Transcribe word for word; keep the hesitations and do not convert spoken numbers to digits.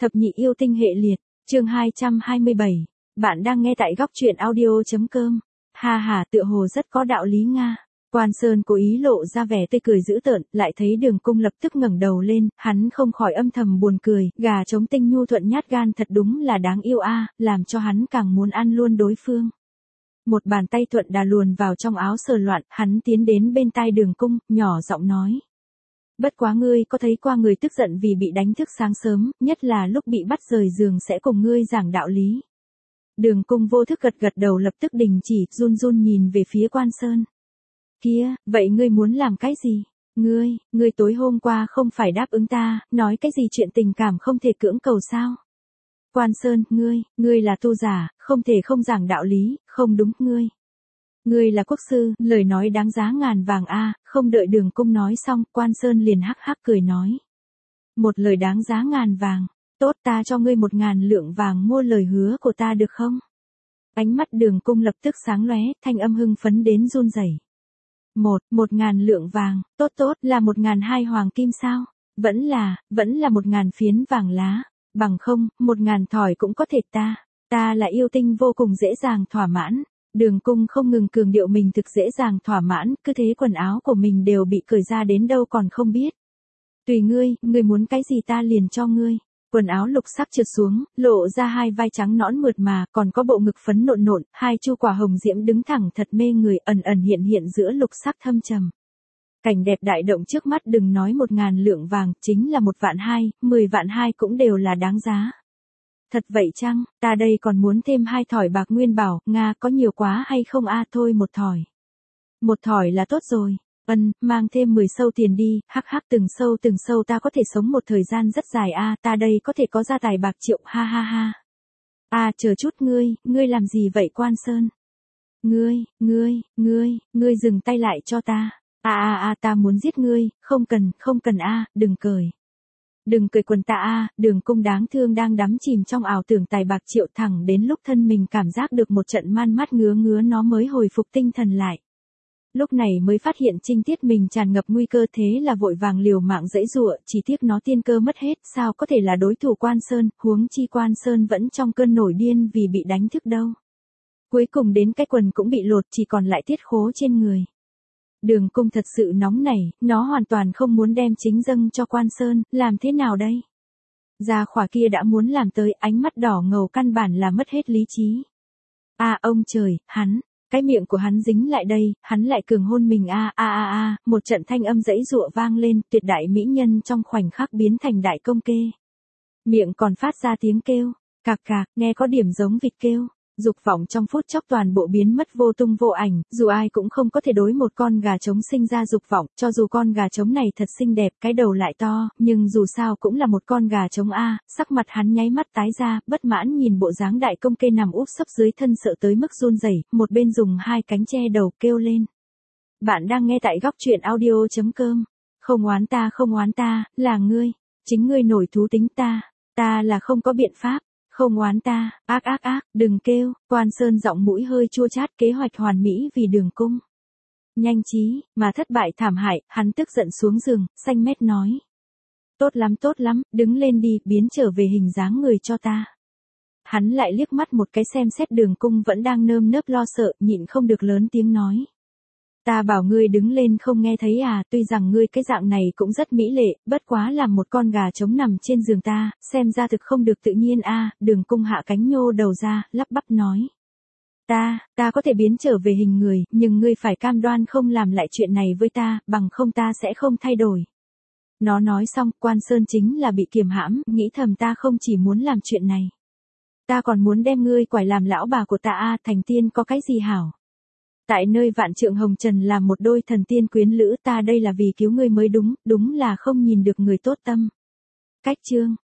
Thập nhị yêu tinh hệ liệt, chương hai trăm hai mươi bảy. Bạn đang nghe tại góc truyện audio.com. Ha ha, tựa hồ rất có đạo lý Nga. Quan Sơn cố ý lộ ra vẻ tươi cười dữ tợn, lại thấy Đường Cung lập tức ngẩng đầu lên, hắn không khỏi âm thầm buồn cười, gà trống tinh nhu thuận nhát gan thật đúng là đáng yêu a, làm cho hắn càng muốn ăn luôn đối phương. Một bàn tay thuận đà luồn vào trong áo sờ loạn, hắn tiến đến bên tai Đường Cung, nhỏ giọng nói. Bất quá ngươi có thấy qua người tức giận vì bị đánh thức sáng sớm, nhất là lúc bị bắt rời giường sẽ cùng ngươi giảng đạo lý. Đường Cung vô thức gật gật đầu lập tức đình chỉ, run run nhìn về phía Quan Sơn. Kia, vậy ngươi muốn làm cái gì? Ngươi, ngươi tối hôm qua không phải đáp ứng ta, nói cái gì chuyện tình cảm không thể cưỡng cầu sao? Quan Sơn, ngươi, ngươi là tu giả, không thể không giảng đạo lý, không đúng, ngươi. Ngươi là quốc sư, lời nói đáng giá ngàn vàng a, không đợi Đường Cung nói xong, Quan Sơn liền hắc hắc cười nói. Một lời đáng giá ngàn vàng, tốt ta cho ngươi một ngàn lượng vàng mua lời hứa của ta được không? Ánh mắt Đường Cung lập tức sáng lóe, thanh âm hưng phấn đến run rẩy. Một, một ngàn lượng vàng, tốt tốt, là một ngàn hai hoàng kim sao? Vẫn là, vẫn là một ngàn phiến vàng lá, bằng không, một ngàn thỏi cũng có thể ta, ta là yêu tinh vô cùng dễ dàng thỏa mãn. Đường Cung không ngừng cường điệu mình thực dễ dàng thỏa mãn, cứ thế quần áo của mình đều bị cởi ra đến đâu còn không biết. Tùy ngươi, ngươi muốn cái gì ta liền cho ngươi. Quần áo lục sắc trượt xuống, lộ ra hai vai trắng nõn mượt mà, còn có bộ ngực phấn nộn nộn, hai chu quả hồng diễm đứng thẳng thật mê người, ẩn ẩn hiện hiện giữa lục sắc thâm trầm. Cảnh đẹp đại động trước mắt, đừng nói một ngàn lượng vàng, chính là một vạn hai, mười vạn hai cũng đều là đáng giá. Thật vậy chăng, ta đây còn muốn thêm hai thỏi bạc nguyên bảo, Nga có nhiều quá hay không a, thôi một thỏi. Một thỏi là tốt rồi, ân, mang thêm mười sâu tiền đi, hắc hắc từng sâu từng sâu ta có thể sống một thời gian rất dài a, ta đây có thể có gia tài bạc triệu, ha ha ha. À chờ chút ngươi, ngươi làm gì vậy Quan Sơn? Ngươi, ngươi, ngươi, ngươi dừng tay lại cho ta, a a a ta muốn giết ngươi, không cần, không cần a, đừng cười. Đừng cười quần ta a, Đường Cung đáng thương đang đắm chìm trong ảo tưởng tài bạc triệu, thẳng đến lúc thân mình cảm giác được một trận man mát ngứa ngứa nó mới hồi phục tinh thần lại. Lúc này mới phát hiện trinh tiết mình tràn ngập nguy cơ, thế là vội vàng liều mạng giãy giụa, chỉ tiếc nó tiên cơ mất hết, sao có thể là đối thủ Quan Sơn, huống chi Quan Sơn vẫn trong cơn nổi điên vì bị đánh thức đâu. Cuối cùng đến cái quần cũng bị lột, chỉ còn lại tiết khố trên người. Đường Cung thật sự nóng nảy, nó hoàn toàn không muốn đem chính dâng cho Quan Sơn, làm thế nào đây? Gia khỏa kia đã muốn làm tới, ánh mắt đỏ ngầu căn bản là mất hết lý trí. À ông trời, hắn, cái miệng của hắn dính lại đây, hắn lại cường hôn mình a a a a, một trận thanh âm giãy giụa vang lên, tuyệt đại mỹ nhân trong khoảnh khắc biến thành đại công kê. Miệng còn phát ra tiếng kêu, cạc cạc, nghe có điểm giống vịt kêu. Dục vọng trong phút chốc toàn bộ biến mất vô tung vô ảnh, dù ai cũng không có thể đối một con gà trống sinh ra dục vọng, cho dù con gà trống này thật xinh đẹp, cái đầu lại to, nhưng dù sao cũng là một con gà trống a, sắc mặt hắn nháy mắt tái ra, bất mãn nhìn bộ dáng đại công kê nằm úp sấp dưới thân sợ tới mức run rẩy, một bên dùng hai cánh che đầu kêu lên. Bạn đang nghe tại góc truyện audio.com. Không oán ta không oán ta, là ngươi, chính ngươi nổi thú tính ta, ta là không có biện pháp. Không oán ta, ác ác ác, đừng kêu, Quan Sơn giọng mũi hơi chua chát, kế hoạch hoàn mỹ vì Đường Cung. Nhanh trí, mà thất bại thảm hại, hắn tức giận xuống giường, xanh mét nói. Tốt lắm tốt lắm, đứng lên đi, biến trở về hình dáng người cho ta. Hắn lại liếc mắt một cái xem xét Đường Cung vẫn đang nơm nớp lo sợ, nhịn không được lớn tiếng nói. Ta bảo ngươi đứng lên không nghe thấy à, tuy rằng ngươi cái dạng này cũng rất mỹ lệ, bất quá làm một con gà trống nằm trên giường ta, xem ra thực không được tự nhiên a. À, Đường Cung hạ cánh nhô đầu ra, lắp bắp nói. Ta, ta có thể biến trở về hình người, nhưng ngươi phải cam đoan không làm lại chuyện này với ta, bằng không ta sẽ không thay đổi. Nó nói xong, Quan Sơn chính là bị kiềm hãm, nghĩ thầm ta không chỉ muốn làm chuyện này. Ta còn muốn đem ngươi quải làm lão bà của ta a, à, thành tiên có cái gì hảo. Tại nơi vạn trượng hồng trần làm một đôi thần tiên quyến lữ, ta đây là vì cứu ngươi mới đúng, đúng là không nhìn được người tốt tâm. Cách chương,